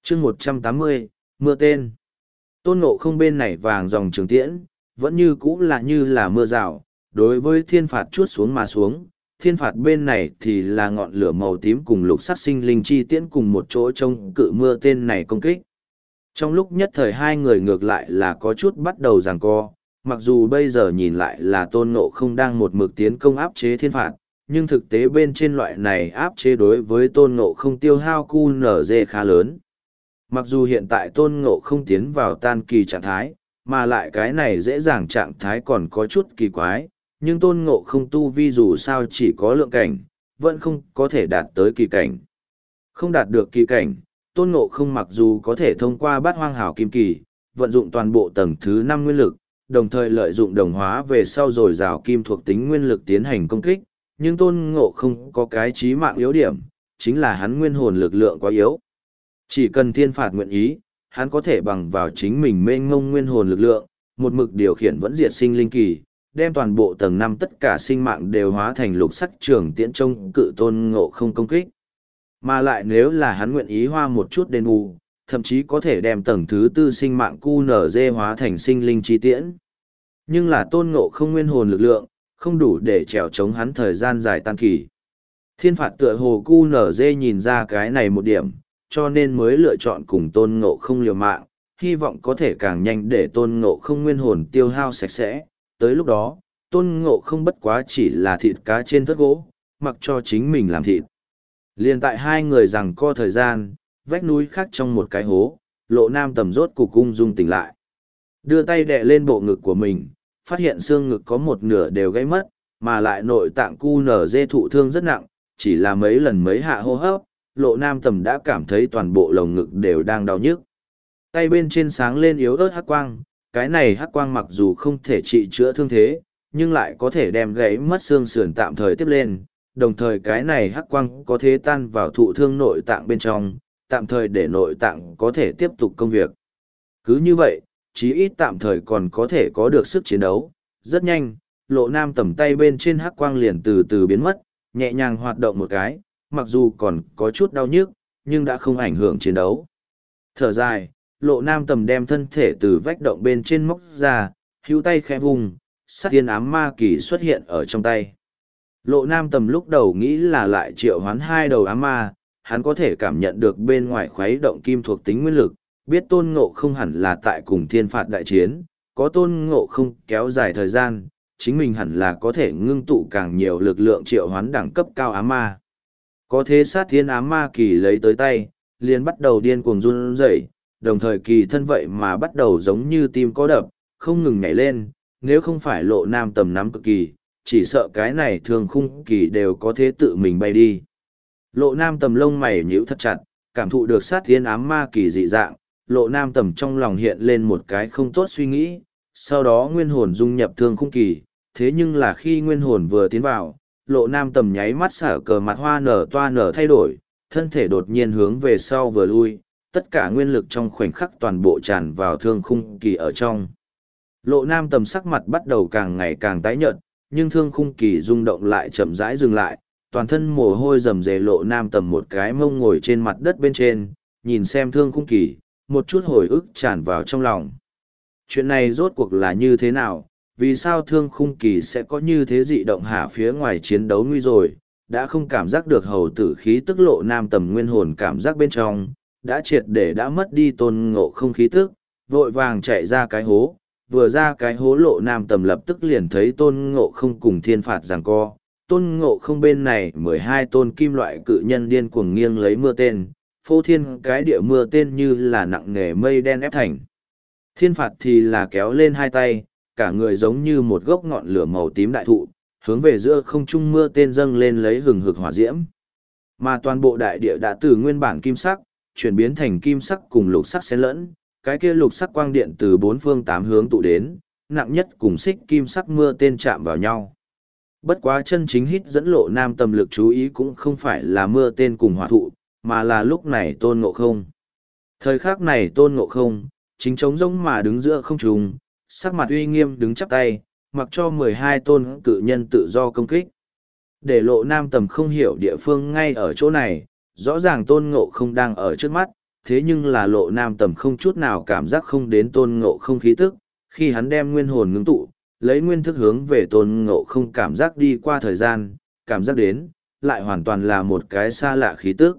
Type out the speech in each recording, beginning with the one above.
chương 180, mưa tên. Tôn Ngộ Không bên này vàng dòng trường tiễn, vẫn như là mưa rào, đối với thiên phạt chuốt xuống mà xuống. Thiên phạt bên này thì là ngọn lửa màu tím cùng lục sắc sinh linh chi tiễn cùng một chỗ trông cự mưa tên này công kích. Trong lúc nhất thời hai người ngược lại là có chút bắt đầu giằng co, mặc dù bây giờ nhìn lại là Tôn Ngộ Không đang một mực tiến công áp chế thiên phạt, nhưng thực tế bên trên loại này áp chế đối với Tôn Ngộ Không tiêu hao QNZ khá lớn. Mặc dù hiện tại Tôn Ngộ Không tiến vào tan kỳ trạng thái, mà lại cái này dễ dàng trạng thái còn có chút kỳ quái, nhưng Tôn Ngộ Không tu vi dù sao chỉ có lượng cảnh, vẫn không có thể đạt tới kỳ cảnh. Không đạt được kỳ cảnh, Tôn Ngộ Không mặc dù có thể thông qua Bát Hoang Hảo Kim Kỳ, vận dụng toàn bộ tầng thứ 5 nguyên lực, đồng thời lợi dụng đồng hóa về sau rồi rào kim thuộc tính nguyên lực tiến hành công kích, nhưng Tôn Ngộ Không có cái chí mạng yếu điểm, chính là hắn nguyên hồn lực lượng quá yếu. Chỉ cần thiên phạt nguyện ý, hắn có thể bằng vào chính mình mênh ngông nguyên hồn lực lượng, một mực điều khiển vẫn diệt sinh linh kỳ, đem toàn bộ tầng 5 tất cả sinh mạng đều hóa thành lục sắc trường tiễn trông cự Tôn Ngộ Không công kích. Mà lại nếu là hắn nguyện ý hoa một chút đền bù, thậm chí có thể đem tầng thứ 4 sinh mạng QNZ hóa thành sinh linh chi tiễn. Nhưng là Tôn Ngộ Không nguyên hồn lực lượng, không đủ để trèo chống hắn thời gian dài tan kỳ. Thiên phạt tựa hồ QNZ nhìn ra cái này một điểm, cho nên mới lựa chọn cùng Tôn Ngộ Không liều mạng, hy vọng có thể càng nhanh để Tôn Ngộ Không nguyên hồn tiêu hao sạch sẽ. Tới lúc đó, Tôn Ngộ Không bất quá chỉ là thịt cá trên thớt gỗ, mặc cho chính mình làm thịt. Liên tại hai người rằng co thời gian, vách núi khác trong một cái hố, Lộ Nam Tầm rốt cục ung dung tỉnh lại. Đưa tay đè lên bộ ngực của mình, phát hiện xương ngực có một nửa đều gãy mất, mà lại nội tạng QNZ thụ thương rất nặng, chỉ là mấy lần mấy hạ hô hấp, Lộ Nam Tầm đã cảm thấy toàn bộ lồng ngực đều đang đau nhức. Tay bên trên sáng lên yếu ớt hắc quang, cái này hắc quang mặc dù không thể trị chữa thương thế, nhưng lại có thể đem gãy mất xương sườn tạm thời tiếp lên, đồng thời cái này hắc quang có thể tan vào thụ thương nội tạng bên trong, tạm thời để nội tạng có thể tiếp tục công việc. Cứ như vậy, chí ít tạm thời còn có thể có được sức chiến đấu. Rất nhanh, Lộ Nam Tầm tay bên trên hắc quang liền từ từ biến mất, nhẹ nhàng hoạt động một cái, mặc dù còn có chút đau nhức, nhưng đã không ảnh hưởng chiến đấu. Thở dài, Lộ Nam Tầm đem thân thể từ vách động bên trên móc ra, hữu tay khẽ vùng, sát tiên ám ma kỳ xuất hiện ở trong tay. Lộ Nam Tầm lúc đầu nghĩ là lại triệu hoán hai đầu ám ma, hắn có thể cảm nhận được bên ngoài khuấy động kim thuộc tính nguyên lực, biết Tôn Ngộ Không hẳn là tại cùng thiên phạt đại chiến, có Tôn Ngộ Không kéo dài thời gian, chính mình hẳn là có thể ngưng tụ càng nhiều lực lượng triệu hoán đẳng cấp cao ám ma. Có thế sát thiên ám ma kỳ lấy tới tay, liền bắt đầu điên cuồng run rẩy, đồng thời kỳ thân vậy mà bắt đầu giống như tim có đập, không ngừng nhảy lên, nếu không phải Lộ Nam Tầm nắm cực kỳ, chỉ sợ cái này thường khung kỳ đều có thể tự mình bay đi. Lộ Nam Tầm lông mày nhíu thật chặt, cảm thụ được sát thiên ám ma kỳ dị dạng, Lộ Nam Tầm trong lòng hiện lên một cái không tốt suy nghĩ, sau đó nguyên hồn dung nhập thương khung kỳ, thế nhưng là khi nguyên hồn vừa tiến vào, Lộ Nam Tầm nháy mắt sở cờ mặt hoa nở toa nở thay đổi, thân thể đột nhiên hướng về sau vừa lui, tất cả nguyên lực trong khoảnh khắc toàn bộ tràn vào thương khung kỳ ở trong. Lộ Nam Tầm sắc mặt bắt đầu càng ngày càng tái nhợt, nhưng thương khung kỳ rung động lại chậm rãi dừng lại, toàn thân mồ hôi rầm rề. Lộ Nam Tầm một cái mông ngồi trên mặt đất bên trên, nhìn xem thương khung kỳ, một chút hồi ức tràn vào trong lòng. Chuyện này rốt cuộc là như thế nào? Vì sao thương khung kỳ sẽ có như thế dị động hạ phía ngoài chiến đấu nguy rồi, đã không cảm giác được hầu tử khí tức. Lộ Nam Tầm nguyên hồn cảm giác bên trong, đã triệt để đã mất đi Tôn Ngộ Không khí tức, vội vàng chạy ra cái hố, vừa ra cái hố Lộ Nam Tầm lập tức liền thấy Tôn Ngộ Không cùng thiên phạt giằng co. Tôn Ngộ Không bên này 12 tôn kim loại cự nhân điên cuồng nghiêng lấy mưa tên, phô thiên cái địa mưa tên như là nặng nề mây đen ép thành. Thiên phạt thì là kéo lên hai tay, cả người giống như một gốc ngọn lửa màu tím đại thụ, hướng về giữa không trung mưa tên dâng lên lấy hừng hực hỏa diễm. Mà toàn bộ đại địa đã từ nguyên bản kim sắc, chuyển biến thành kim sắc cùng lục sắc xen lẫn, cái kia lục sắc quang điện từ bốn phương tám hướng tụ đến, nặng nhất cùng xích kim sắc mưa tên chạm vào nhau. Bất quá chân chính hít dẫn Lộ Nam Tầm lực chú ý cũng không phải là mưa tên cùng hỏa thụ, mà là lúc này Tôn Ngộ Không. Thời khắc này Tôn Ngộ Không, chính trống rỗng mà đứng giữa không trung, sắc mặt uy nghiêm đứng chắp tay, mặc cho 12 tôn cự nhân tự do công kích. Để Lộ Nam Tầm không hiểu địa phương ngay ở chỗ này, rõ ràng Tôn Ngộ Không đang ở trước mắt, thế nhưng là Lộ Nam Tầm không chút nào cảm giác không đến Tôn Ngộ Không khí tức, khi hắn đem nguyên hồn ngưng tụ, lấy nguyên thức hướng về Tôn Ngộ Không cảm giác đi qua thời gian, cảm giác đến, lại hoàn toàn là một cái xa lạ khí tức.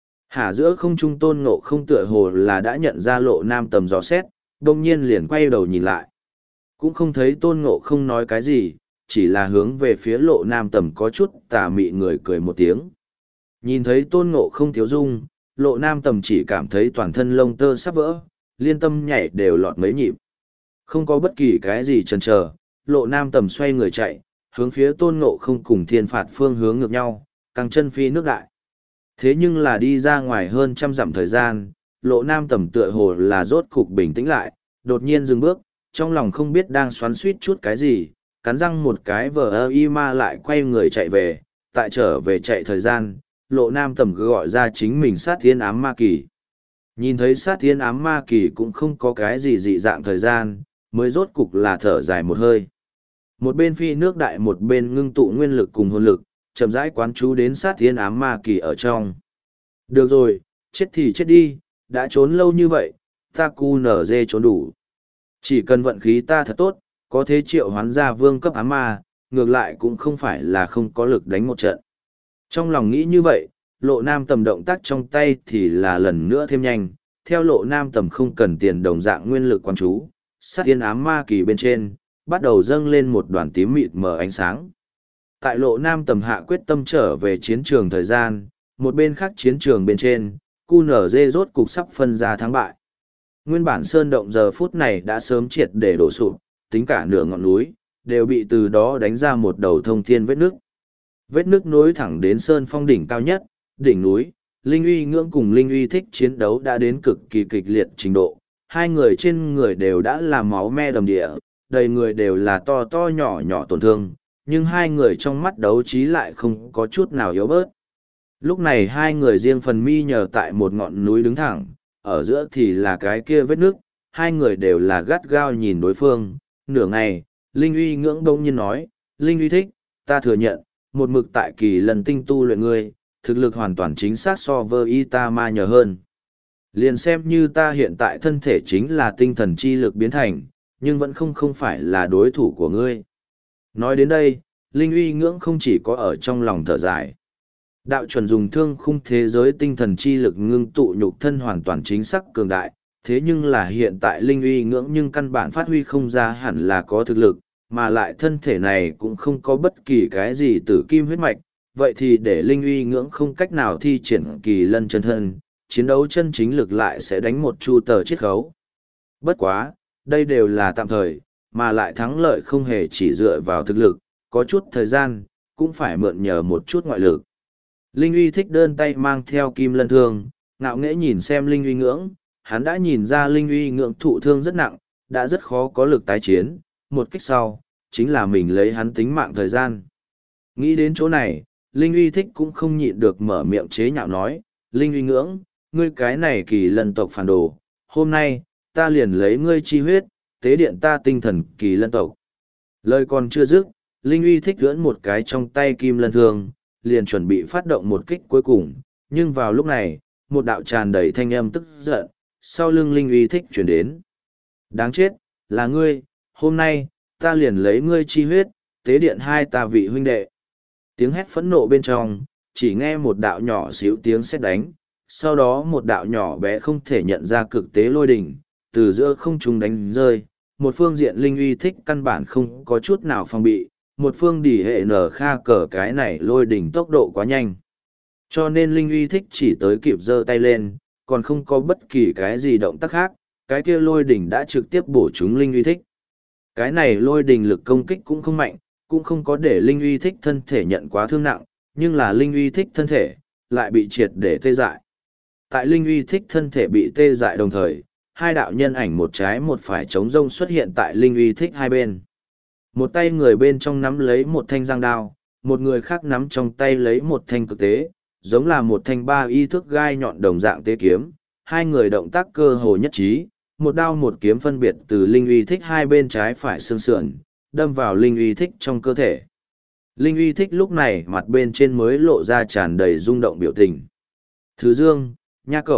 Hả giữa không trung Tôn Ngộ Không tựa hồ là đã nhận ra Lộ Nam Tầm dò xét, đông nhiên liền quay đầu nhìn lại. Cũng không thấy Tôn Ngộ Không nói cái gì, chỉ là hướng về phía Lộ Nam Tầm có chút tà mị người cười một tiếng. Nhìn thấy Tôn Ngộ Không thiếu dung, Lộ Nam Tầm chỉ cảm thấy toàn thân lông tơ sắp vỡ, liên tâm nhảy đều lọt mấy nhịp. Không có bất kỳ cái gì chần chờ, Lộ Nam Tầm xoay người chạy, hướng phía Tôn Ngộ Không cùng Thiên Phạt phương hướng ngược nhau, căng chân phi nước đại. Thế nhưng là đi ra ngoài hơn 100 dặm thời gian, Lộ Nam Tầm tựa hồ là rốt cục bình tĩnh lại, đột nhiên dừng bước, trong lòng không biết đang xoắn suýt chút cái gì, cắn răng một cái vờ ơ y ma lại quay người chạy về, tại trở về chạy thời gian, Lộ Nam Tầm gọi ra chính mình sát thiên ám ma kỳ. Nhìn thấy sát thiên ám ma kỳ cũng không có cái gì dị dạng thời gian, mới rốt cục là thở dài một hơi. Một bên phi nước đại một bên ngưng tụ nguyên lực cùng hồn lực, chậm rãi quán chú đến sát thiên ám ma kỳ ở trong. Được rồi, chết thì chết đi, đã trốn lâu như vậy, ta cu nở dê trốn đủ. Chỉ cần vận khí ta thật tốt, có thế triệu hoán ra vương cấp ám ma, ngược lại cũng không phải là không có lực đánh một trận. Trong lòng nghĩ như vậy, Lộ Nam Tầm động tác trong tay thì là lần nữa thêm nhanh, theo Lộ Nam Tầm không cần tiền đồng dạng nguyên lực quán chú, sát thiên ám ma kỳ bên trên, bắt đầu dâng lên một đoàn tím mịt mờ ánh sáng. Tại Lộ Nam Tầm hạ quyết tâm trở về chiến trường thời gian, một bên khác chiến trường bên trên, QNZ rốt cục sắp phân ra thắng bại. Nguyên bản sơn động giờ phút này đã sớm triệt để đổ sụp, tính cả nửa ngọn núi, đều bị từ đó đánh ra một đầu thông thiên vết nước. Vết nước nối thẳng đến sơn phong đỉnh cao nhất, đỉnh núi, Linh Uy Ngưỡng cùng Linh Uy Thích chiến đấu đã đến cực kỳ kịch liệt trình độ. Hai người trên người đều đã là máu me đầm địa, đầy người đều là to to nhỏ nhỏ tổn thương, nhưng hai người trong mắt đấu trí lại không có chút nào yếu bớt. Lúc này hai người riêng phần mi nhờ tại một ngọn núi đứng thẳng, ở giữa thì là cái kia vết nước, hai người đều là gắt gao nhìn đối phương. Nửa ngày, Linh Uy Ngưỡng đông nhiên nói, Linh Uy Thích, ta thừa nhận, một mực tại kỳ lần tinh tu luyện ngươi, thực lực hoàn toàn chính xác so với ta ma nhờ hơn. Liền xem như ta hiện tại thân thể chính là tinh thần chi lực biến thành, nhưng vẫn không phải là đối thủ của ngươi. Nói đến đây, Linh Uy Ngưỡng không chỉ có ở trong lòng thở dài. Đạo chuẩn dùng thương khung thế giới tinh thần chi lực ngưng tụ nhục thân hoàn toàn chính xác cường đại, thế nhưng là hiện tại Linh Uy Ngưỡng nhưng căn bản phát huy không ra hẳn là có thực lực, mà lại thân thể này cũng không có bất kỳ cái gì tử kim huyết mạch, vậy thì để Linh Uy Ngưỡng không cách nào thi triển kỳ lân chân thân, chiến đấu chân chính lực lại sẽ đánh một chu tờ chiết khấu. Bất quá, đây đều là tạm thời, mà lại thắng lợi không hề chỉ dựa vào thực lực, có chút thời gian, cũng phải mượn nhờ một chút ngoại lực. Linh Uy Thích đơn tay mang theo kim lân thương, ngạo nghễ nhìn xem Linh Uy Ngưỡng, hắn đã nhìn ra Linh Uy Ngưỡng thụ thương rất nặng, đã rất khó có lực tái chiến, một kích sau, chính là mình lấy hắn tính mạng thời gian. Nghĩ đến chỗ này, Linh Uy Thích cũng không nhịn được mở miệng chế nhạo nói, Linh Uy Ngưỡng, ngươi cái này kỳ lân tộc phản đồ, hôm nay, ta liền lấy ngươi chi huyết, tế điện ta tinh thần kỳ lân tộc. Lời còn chưa dứt, Linh Uy Thích gỡn một cái trong tay kim lân thương, liền chuẩn bị phát động một kích cuối cùng, nhưng vào lúc này, một đạo tràn đầy thanh âm tức giận, sau lưng Linh Uy Thích chuyển đến. Đáng chết, là ngươi, hôm nay, ta liền lấy ngươi chi huyết, tế điện hai ta vị huynh đệ. Tiếng hét phẫn nộ bên trong, chỉ nghe một đạo nhỏ xíu tiếng sét đánh, sau đó một đạo nhỏ bé không thể nhận ra cực tế lôi đỉnh, từ giữa không trung đánh rơi, một phương diện Linh Uy Thích căn bản không có chút nào phòng bị, một phương đỉ hệ nở kha cờ cái này lôi đỉnh tốc độ quá nhanh. Cho nên Linh Uy Thích chỉ tới kịp giơ tay lên, còn không có bất kỳ cái gì động tác khác, cái kia lôi đỉnh đã trực tiếp bổ trúng Linh Uy Thích. Cái này lôi đỉnh lực công kích cũng không mạnh, cũng không có để Linh Uy Thích thân thể nhận quá thương nặng, nhưng là Linh Uy Thích thân thể, lại bị triệt để tê dại. Tại Linh Uy Thích thân thể bị tê dại đồng thời, hai đạo nhân ảnh một trái một phải chống rông xuất hiện tại Linh Uy Thích hai bên. Một tay người bên trong nắm lấy một thanh giang đao, một người khác nắm trong tay lấy một thanh cực tế, giống là một thanh ba y thước gai nhọn đồng dạng tế kiếm. Hai người động tác cơ hồ nhất trí, một đao một kiếm phân biệt từ Linh Uy Thích hai bên trái phải xương sườn, đâm vào Linh Uy Thích trong cơ thể. Linh Uy Thích lúc này mặt bên trên mới lộ ra tràn đầy rung động biểu tình. Thứ Dương, nha cẩu,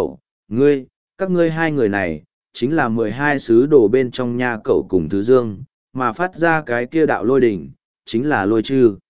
các ngươi hai người này, chính là 12 sứ đồ bên trong nha cẩu cùng thứ dương, mà phát ra cái kia đạo lôi đỉnh, chính là lôi chư.